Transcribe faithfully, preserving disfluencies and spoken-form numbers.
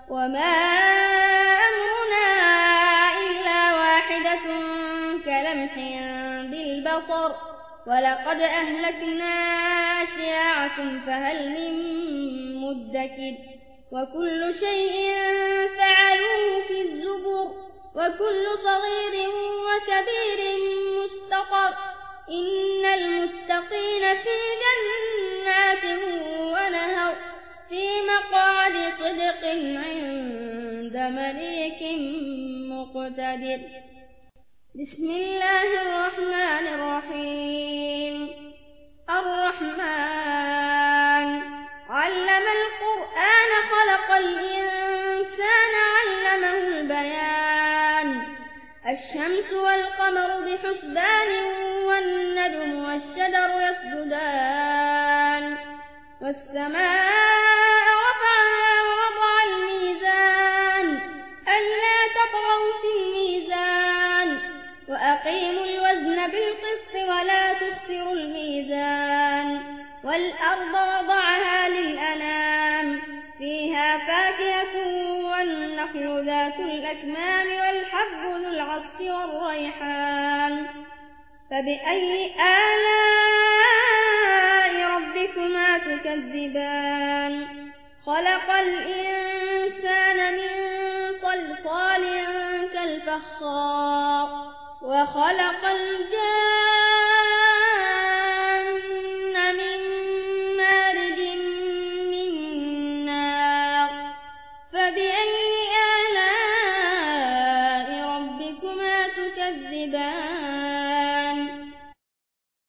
وما أمرنا إلا واحدة كلمح بالبصر ولقد أهلكنا أشياعكم فهل من مدكر وكل شيء فعلوه في الزبر وكل صغير وكبير مستقر إن المتقين في جنات ونهر في مقعد صدق عند مليك مقتدر. بسم الله الرحمن الرحيم. الرحمن علم القرآن خلق الإنسان علمه البيان الشمس والقمر بحسبان والنجم والشجر يسجدان والسماء رفعها ووضع الميزان ألا تطغوا في الميزان وأقيموا الوزن بالقسط ولا تخسروا الميزان والأرض وضعها للأنام فيها فاكهة والنخل ذات الأكمام والحب ذو العصف والريحان فبأي آلاء ربكما تكذبان خلق الإنسان من صلصال كالفخار وخلق الجان